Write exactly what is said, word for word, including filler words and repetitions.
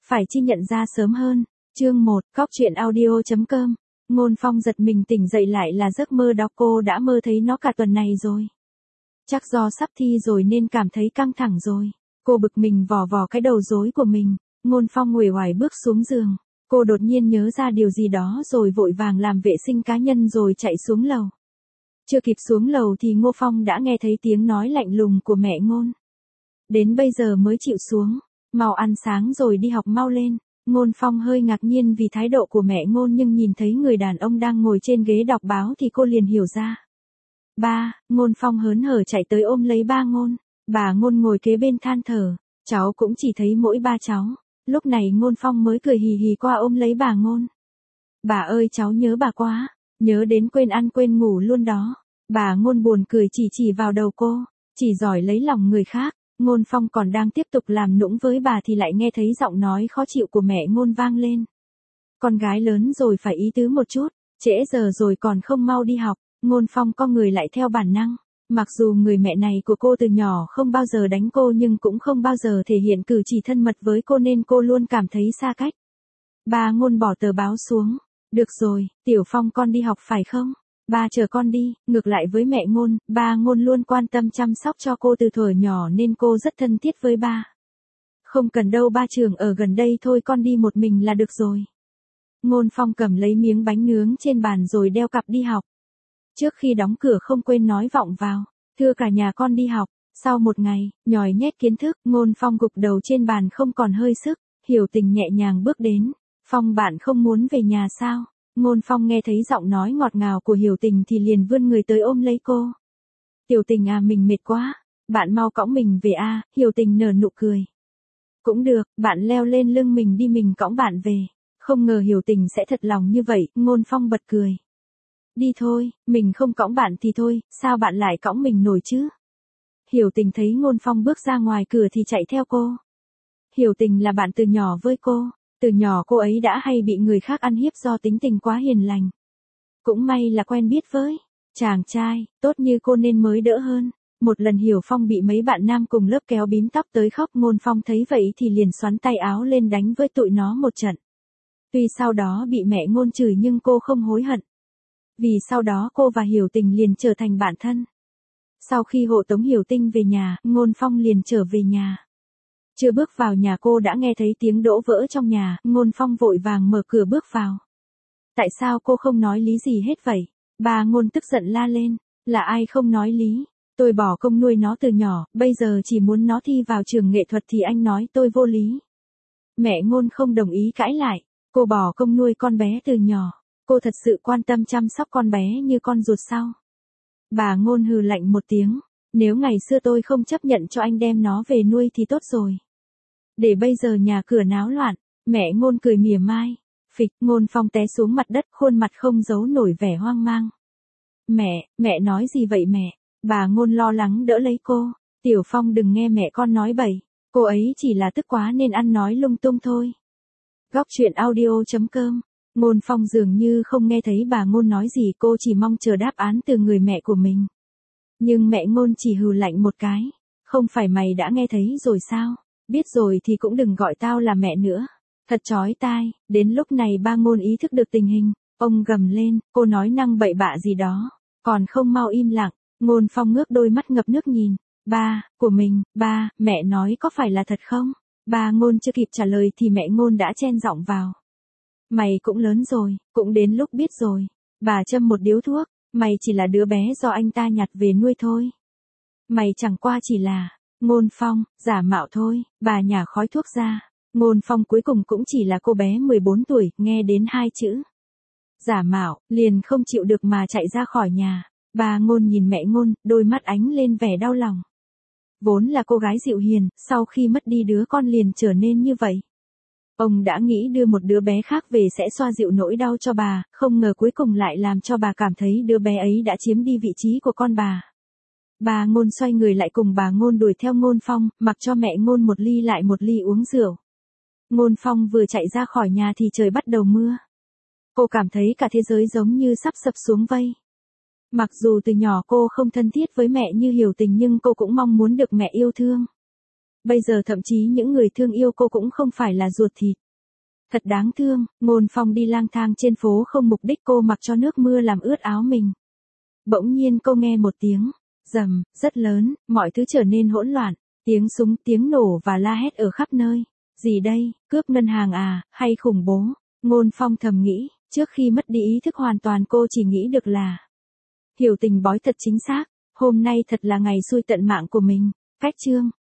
Phải chi nhận ra sớm hơn. Chương một, Cóc truyện audio chấm com. Ngôn Phong giật mình tỉnh dậy lại là giấc mơ đó, cô đã mơ thấy nó cả tuần này rồi. Chắc do sắp thi rồi nên cảm thấy căng thẳng rồi. Cô bực mình vò vò cái đầu rối của mình. Ngôn Phong uể oải bước xuống giường. Cô đột nhiên nhớ ra điều gì đó rồi vội vàng làm vệ sinh cá nhân rồi chạy xuống lầu. Chưa kịp xuống lầu thì Ngô Phong đã nghe thấy tiếng nói lạnh lùng của mẹ Ngôn. Đến bây giờ mới chịu xuống, mau ăn sáng rồi đi học mau lên. Ngôn Phong hơi ngạc nhiên vì thái độ của mẹ Ngôn, nhưng nhìn thấy người đàn ông đang ngồi trên ghế đọc báo thì cô liền hiểu ra. Ba, Ngôn Phong hớn hở chạy tới ôm lấy ba Ngôn. Bà Ngôn ngồi kế bên than thở, cháu cũng chỉ thấy mỗi ba cháu. Lúc này Ngôn Phong mới cười hì hì qua ôm lấy bà Ngôn. Bà ơi, cháu nhớ bà quá, nhớ đến quên ăn quên ngủ luôn đó. Bà Ngôn buồn cười chỉ chỉ vào đầu cô, chỉ giỏi lấy lòng người khác. Ngôn Phong còn đang tiếp tục làm nũng với bà thì lại nghe thấy giọng nói khó chịu của mẹ Ngôn vang lên. Con gái lớn rồi phải ý tứ một chút, trễ giờ rồi còn không mau đi học. Ngôn Phong co người lại theo bản năng. Mặc dù người mẹ này của cô từ nhỏ không bao giờ đánh cô nhưng cũng không bao giờ thể hiện cử chỉ thân mật với cô nên cô luôn cảm thấy xa cách. Bà Ngôn bỏ tờ báo xuống. Được rồi, Tiểu Phong con đi học phải không? Ba chờ con đi. Ngược lại với mẹ Ngôn, ba Ngôn luôn quan tâm chăm sóc cho cô từ thuở nhỏ nên cô rất thân thiết với ba. Không cần đâu, ba trường ở gần đây thôi, con đi một mình là được rồi. Ngôn Phong cầm lấy miếng bánh nướng trên bàn rồi đeo cặp đi học. Trước khi đóng cửa không quên nói vọng vào. Thưa cả nhà, con đi học. Sau một ngày, nhòi nhét kiến thức, Ngôn Phong gục đầu trên bàn không còn hơi sức. Hiểu Tình nhẹ nhàng bước đến. Phong, bạn không muốn về nhà sao? Ngôn Phong nghe thấy giọng nói ngọt ngào của Hiểu Tình thì liền vươn người tới ôm lấy cô. Tiểu Tình à, mình mệt quá. Bạn mau cõng mình về a. À, Hiểu Tình nở nụ cười. Cũng được, bạn leo lên lưng mình đi, mình cõng bạn về. Không ngờ Hiểu Tình sẽ thật lòng như vậy, Ngôn Phong bật cười. Đi thôi, mình không cõng bạn thì thôi, sao bạn lại cõng mình nổi chứ? Hiểu Tình thấy Ngôn Phong bước ra ngoài cửa thì chạy theo cô. Hiểu Tình là bạn từ nhỏ với cô. Từ nhỏ cô ấy đã hay bị người khác ăn hiếp do tính tình quá hiền lành. Cũng may là quen biết với chàng trai tốt như cô nên mới đỡ hơn. Một lần Hiểu Phong bị mấy bạn nam cùng lớp kéo bím tóc tới khóc, Ngôn Phong thấy vậy thì liền xoắn tay áo lên đánh với tụi nó một trận. Tuy sau đó bị mẹ Ngôn chửi nhưng cô không hối hận. Vì sau đó cô và Hiểu Tình liền trở thành bạn thân. Sau khi hộ tống Hiểu Tình về nhà, Ngôn Phong liền trở về nhà. Chưa bước vào nhà cô đã nghe thấy tiếng đỗ vỡ trong nhà, Ngôn Phong vội vàng mở cửa bước vào. Tại sao cô không nói lý gì hết vậy? Bà Ngôn tức giận la lên. Là ai không nói lý? Tôi bỏ công nuôi nó từ nhỏ, bây giờ chỉ muốn nó thi vào trường nghệ thuật thì anh nói tôi vô lý. Mẹ Ngôn không đồng ý cãi lại. Cô bỏ công nuôi con bé từ nhỏ. Cô thật sự quan tâm chăm sóc con bé như con ruột sao? Bà Ngôn hừ lạnh một tiếng. Nếu ngày xưa tôi không chấp nhận cho anh đem nó về nuôi thì tốt rồi. Để bây giờ nhà cửa náo loạn. Mẹ Ngôn cười mỉa mai. Phịch, Ngôn Phong té xuống mặt đất, khuôn mặt không giấu nổi vẻ hoang mang. Mẹ, mẹ nói gì vậy mẹ? Bà Ngôn lo lắng đỡ lấy cô. Tiểu Phong đừng nghe mẹ con nói bậy. Cô ấy chỉ là tức quá nên ăn nói lung tung thôi. Góc truyện audio chấm com. Ngôn Phong dường như không nghe thấy bà Ngôn nói gì, cô chỉ mong chờ đáp án từ người mẹ của mình. Nhưng mẹ Ngôn chỉ hừ lạnh một cái. Không phải mày đã nghe thấy rồi sao? Biết rồi thì cũng đừng gọi tao là mẹ nữa. Thật chói tai. Đến lúc này ba Ngôn ý thức được tình hình. Ông gầm lên, cô nói năng bậy bạ gì đó. Còn không mau im lặng. Ngôn Phong ngước đôi mắt ngập nước nhìn. Ba, của mình, ba, mẹ nói có phải là thật không? Ba Ngôn chưa kịp trả lời thì mẹ Ngôn đã chen giọng vào. Mày cũng lớn rồi, cũng đến lúc biết rồi. Bà châm một điếu thuốc, mày chỉ là đứa bé do anh ta nhặt về nuôi thôi. Mày chẳng qua chỉ là, Ngôn Phong, giả mạo thôi, bà nhả khói thuốc ra. Ngôn Phong cuối cùng cũng chỉ là cô bé mười bốn tuổi, nghe đến hai chữ. Giả mạo, liền không chịu được mà chạy ra khỏi nhà. Bà Ngôn nhìn mẹ Ngôn, đôi mắt ánh lên vẻ đau lòng. Vốn là cô gái dịu hiền, sau khi mất đi đứa con liền trở nên như vậy. Ông đã nghĩ đưa một đứa bé khác về sẽ xoa dịu nỗi đau cho bà, không ngờ cuối cùng lại làm cho bà cảm thấy đứa bé ấy đã chiếm đi vị trí của con bà. Bà Ngôn xoay người lại cùng bà Ngôn đuổi theo Ngôn Phong, mặc cho mẹ Ngôn một ly lại một ly uống rượu. Ngôn Phong vừa chạy ra khỏi nhà thì trời bắt đầu mưa. Cô cảm thấy cả thế giới giống như sắp sập xuống vây. Mặc dù từ nhỏ cô không thân thiết với mẹ như Hiểu Tình nhưng cô cũng mong muốn được mẹ yêu thương. Bây giờ thậm chí những người thương yêu cô cũng không phải là ruột thịt. Thật đáng thương, Ngôn Phong đi lang thang trên phố không mục đích, cô mặc cho nước mưa làm ướt áo mình. Bỗng nhiên cô nghe một tiếng rầm rất lớn, mọi thứ trở nên hỗn loạn, tiếng súng, tiếng nổ và la hét ở khắp nơi. Gì đây, cướp ngân hàng à, hay khủng bố? Ngôn Phong thầm nghĩ, trước khi mất đi ý thức hoàn toàn cô chỉ nghĩ được là Hiểu Tình bói thật chính xác, hôm nay thật là ngày xui tận mạng của mình. Cách chương